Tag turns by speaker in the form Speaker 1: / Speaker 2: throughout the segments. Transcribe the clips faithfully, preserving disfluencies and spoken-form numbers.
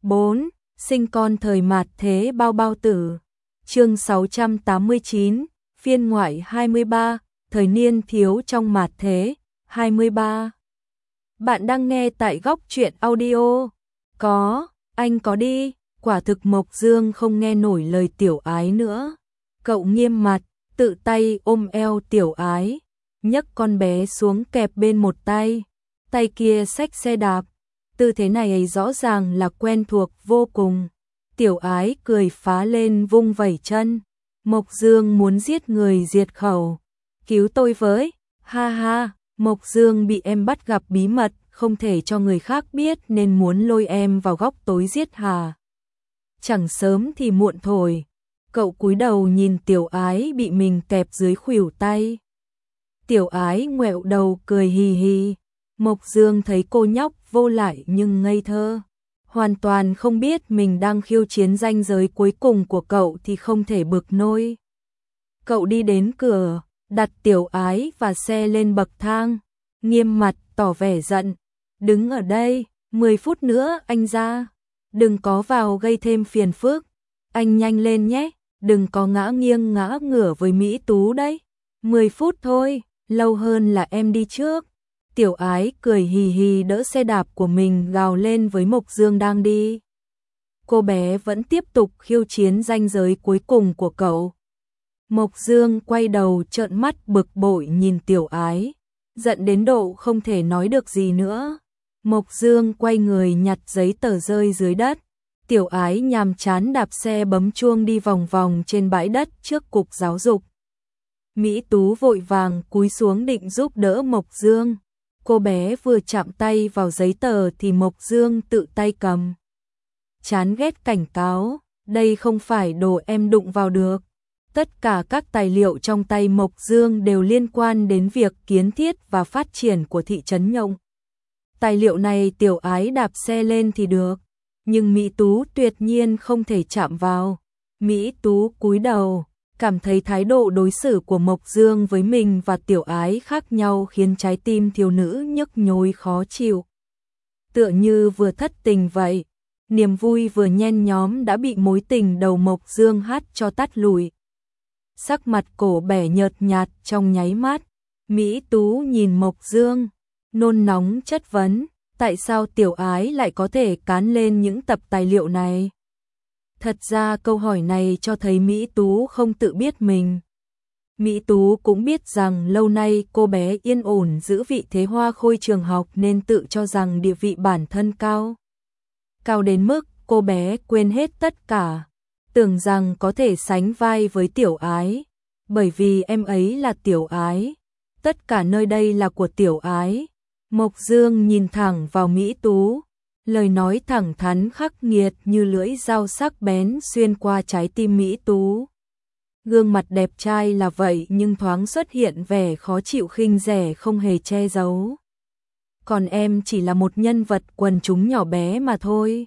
Speaker 1: bốn. Sinh con thời mạt thế bao bao tử. Chương sáu trăm tám mươi chín, phiên ngoại hai mươi ba, thời niên thiếu trong mạt thế, hai mươi ba. Bạn đang nghe tại Góc Truyện Audio. Có, anh có đi, quả thực Mộc Dương không nghe nổi lời Tiểu Ái nữa. Cậu nghiêm mặt, tự tay ôm eo Tiểu Ái, nhấc con bé xuống kẹp bên một tay, tay kia xách xe đạp. Tư thế này ấy rõ ràng là quen thuộc vô cùng. Tiểu Ái cười phá lên vung vẩy chân. Mộc Dương muốn giết người diệt khẩu. Cứu tôi với, ha ha, Mộc Dương bị em bắt gặp bí mật, không thể cho người khác biết nên muốn lôi em vào góc tối giết hà. Chẳng sớm thì muộn thôi. Cậu cúi đầu nhìn Tiểu Ái bị mình kẹp dưới khuỷu tay. Tiểu Ái ngoẹo đầu cười hì hì. Mộc Dương thấy cô nhóc vô lại nhưng ngây thơ, hoàn toàn không biết mình đang khiêu chiến ranh giới cuối cùng của cậu thì không thể bực nôi. Cậu đi đến cửa, đặt Tiểu Ái và xe lên bậc thang, nghiêm mặt tỏ vẻ giận. Đứng ở đây, mười phút nữa anh ra. Đừng có vào gây thêm phiền phức. Anh nhanh lên nhé, đừng có ngã nghiêng ngã ngửa với Mỹ Tú đấy. mười phút thôi, lâu hơn là em đi trước. Tiểu Ái cười hì hì đỡ xe đạp của mình gào lên với Mộc Dương đang đi. Cô bé vẫn tiếp tục khiêu chiến ranh giới cuối cùng của cậu. Mộc Dương quay đầu trợn mắt bực bội nhìn Tiểu Ái, giận đến độ không thể nói được gì nữa. Mộc Dương quay người nhặt giấy tờ rơi dưới đất. Tiểu Ái nhàm chán đạp xe bấm chuông đi vòng vòng trên bãi đất trước cục giáo dục. Mỹ Tú vội vàng cúi xuống định giúp đỡ Mộc Dương. Cô bé vừa chạm tay vào giấy tờ thì Mộc Dương tự tay cầm. Chán ghét cảnh cáo, đây không phải đồ em đụng vào được. Tất cả các tài liệu trong tay Mộc Dương đều liên quan đến việc kiến thiết và phát triển của thị trấn Nhộng. Tài liệu này Tiểu Ái đạp xe lên thì được, nhưng Mỹ Tú tuyệt nhiên không thể chạm vào. Mỹ Tú cúi đầu, cảm thấy thái độ đối xử của Mộc Dương với mình và Tiểu Ái khác nhau khiến trái tim thiếu nữ nhức nhối khó chịu. Tựa như vừa thất tình vậy, niềm vui vừa nhen nhóm đã bị mối tình đầu Mộc Dương hát cho tắt lụi. Sắc mặt cổ bẻ nhợt nhạt trong nháy mắt. Mỹ Tú nhìn Mộc Dương, nôn nóng chất vấn, tại sao Tiểu Ái lại có thể cán lên những tập tài liệu này? Thật ra câu hỏi này cho thấy Mỹ Tú không tự biết mình. Mỹ Tú cũng biết rằng lâu nay cô bé yên ổn giữ vị thế hoa khôi trường học nên tự cho rằng địa vị bản thân cao. Cao đến mức cô bé quên hết tất cả, tưởng rằng có thể sánh vai với Tiểu Ái. Bởi vì em ấy là Tiểu Ái, tất cả nơi đây là của Tiểu Ái. Mộc Dương nhìn thẳng vào Mỹ Tú. Lời nói thẳng thắn khắc nghiệt như lưỡi dao sắc bén xuyên qua trái tim Mỹ Tú. Gương mặt đẹp trai là vậy nhưng thoáng xuất hiện vẻ khó chịu khinh rẻ không hề che giấu. Còn em chỉ là một nhân vật quần chúng nhỏ bé mà thôi.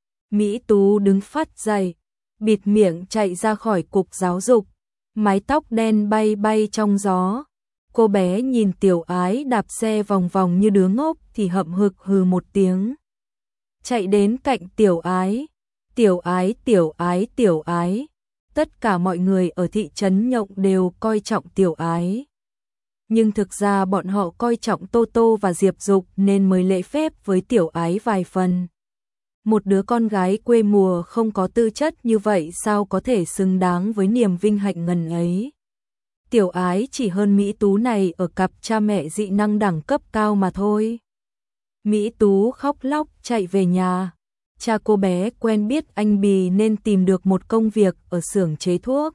Speaker 1: Mỹ Tú đứng phát dậy, bịt miệng chạy ra khỏi cục giáo dục, mái tóc đen bay bay trong gió. Cô bé nhìn Tiểu Ái đạp xe vòng vòng như đứa ngốc thì hậm hực hừ một tiếng. Chạy đến cạnh Tiểu Ái. Tiểu Ái, Tiểu Ái, Tiểu Ái. Tất cả mọi người ở thị trấn Nhộng đều coi trọng Tiểu Ái. Nhưng thực ra bọn họ coi trọng Tô Tô và Diệp Dục nên mới lễ phép với Tiểu Ái vài phần. Một đứa con gái quê mùa không có tư chất như vậy sao có thể xứng đáng với niềm vinh hạnh ngần ấy. Tiểu Ái chỉ hơn Mỹ Tú này ở cặp cha mẹ dị năng đẳng cấp cao mà thôi. Mỹ Tú khóc lóc chạy về nhà. Cha cô bé quen biết anh Bì nên tìm được một công việc ở xưởng chế thuốc.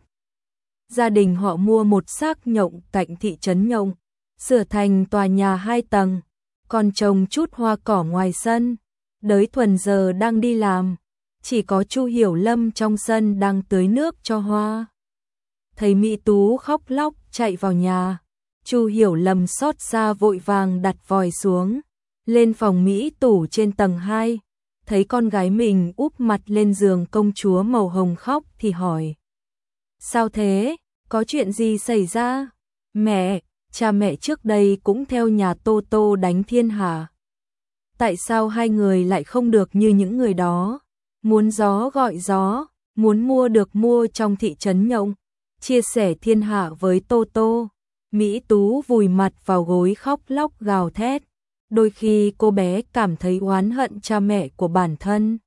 Speaker 1: Gia đình họ mua một xác nhộng cạnh thị trấn Nhộng, sửa thành tòa nhà hai tầng, còn trồng chút hoa cỏ ngoài sân. Đới Thuần giờ đang đi làm, chỉ có Chu Hiểu Lâm trong sân đang tưới nước cho hoa. Thấy Mỹ Tú khóc lóc chạy vào nhà, Chu Hiểu Lâm xót xa vội vàng đặt vòi xuống, lên phòng Mỹ tủ trên tầng hai, thấy con gái mình úp mặt lên giường công chúa màu hồng khóc thì hỏi. Sao thế? Có chuyện gì xảy ra? Mẹ, cha mẹ trước đây cũng theo nhà Tô Tô đánh thiên hà. Tại sao hai người lại không được như những người đó? muốn gió gọi gió, muốn mua được mua trong thị trấn Nhộng, chia sẻ thiên hạ với Tô Tô. Mỹ Tú vùi mặt vào gối khóc lóc gào thét. Đôi khi cô bé cảm thấy oán hận cha mẹ của bản thân.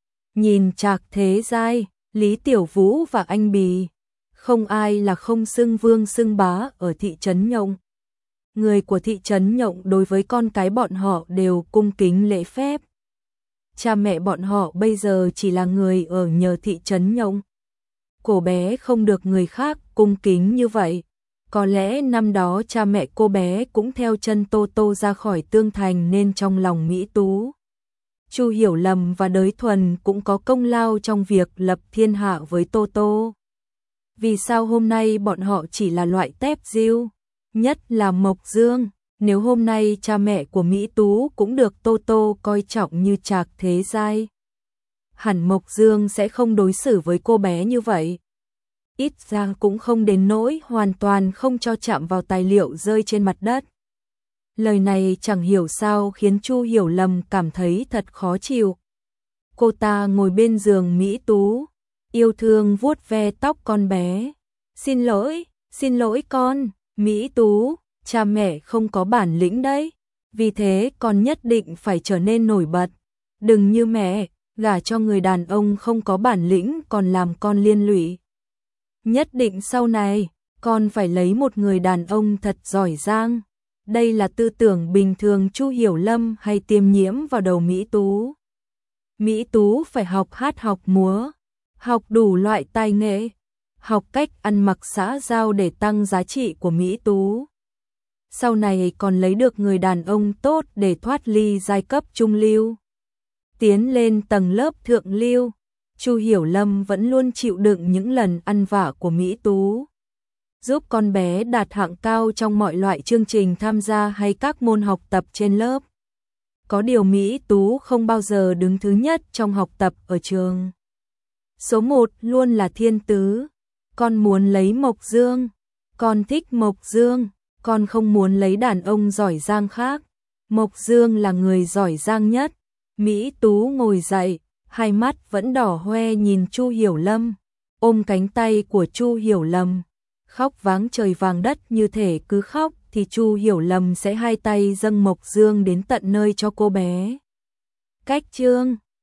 Speaker 1: Nhìn Trạc Thế Giai, Lý Tiểu Vũ và anh Bì, không ai là không xưng vương xưng bá ở thị trấn Nhộng. Người của thị trấn Nhộng đối với con cái bọn họ đều cung kính lễ phép. Cha mẹ bọn họ bây giờ chỉ là người ở nhờ thị trấn Nhộng. Cô bé không được người khác cung kính như vậy. Có lẽ năm đó cha mẹ cô bé cũng theo chân Tô Tô ra khỏi Tương Thành nên trong lòng Mỹ Tú, Chu Hiểu Lầm và Đới Thuần cũng có công lao trong việc lập thiên hạ với Tô Tô. Vì sao hôm nay bọn họ chỉ là loại tép diêu, nhất là Mộc Dương, nếu hôm nay cha mẹ của Mỹ Tú cũng được Tô Tô coi trọng như Trạc Thế Giai, hẳn Mộc Dương sẽ không đối xử với cô bé như vậy. Ít ra cũng không đến nỗi hoàn toàn không cho chạm vào tài liệu rơi trên mặt đất. Lời này chẳng hiểu sao khiến Chu Hiểu Lầm cảm thấy thật khó chịu. Cô ta ngồi bên giường Mỹ Tú, yêu thương vuốt ve tóc con bé. Xin lỗi, xin lỗi con, Mỹ Tú, cha mẹ không có bản lĩnh đấy. Vì thế con nhất định phải trở nên nổi bật. Đừng như mẹ, gả cho người đàn ông không có bản lĩnh còn làm con liên lụy. Nhất định sau này, con phải lấy một người đàn ông thật giỏi giang. Đây là tư tưởng bình thường Chu Hiểu Lâm hay tiêm nhiễm vào đầu Mỹ Tú. Mỹ Tú phải học hát học múa, học đủ loại tài nghệ, học cách ăn mặc xã giao để tăng giá trị của Mỹ Tú. Sau này còn lấy được người đàn ông tốt để thoát ly giai cấp trung lưu, tiến lên tầng lớp thượng lưu. Chu Hiểu Lâm vẫn luôn chịu đựng những lần ăn vạ của Mỹ Tú, giúp con bé đạt hạng cao trong mọi loại chương trình tham gia hay các môn học tập trên lớp. Có điều Mỹ Tú không bao giờ đứng thứ nhất trong học tập ở trường. Số một luôn là Thiên Tứ. Con muốn lấy Mộc Dương, con thích Mộc Dương, con không muốn lấy đàn ông giỏi giang khác. Mộc Dương là người giỏi giang nhất. Mỹ Tú ngồi dậy, hai mắt vẫn đỏ hoe nhìn Chu Hiểu Lâm, ôm cánh tay của Chu Hiểu Lâm, khóc váng trời vàng đất, như thể cứ khóc thì Chu Hiểu Lâm sẽ hai tay dâng Mộc Dương đến tận nơi cho cô bé. Cách chương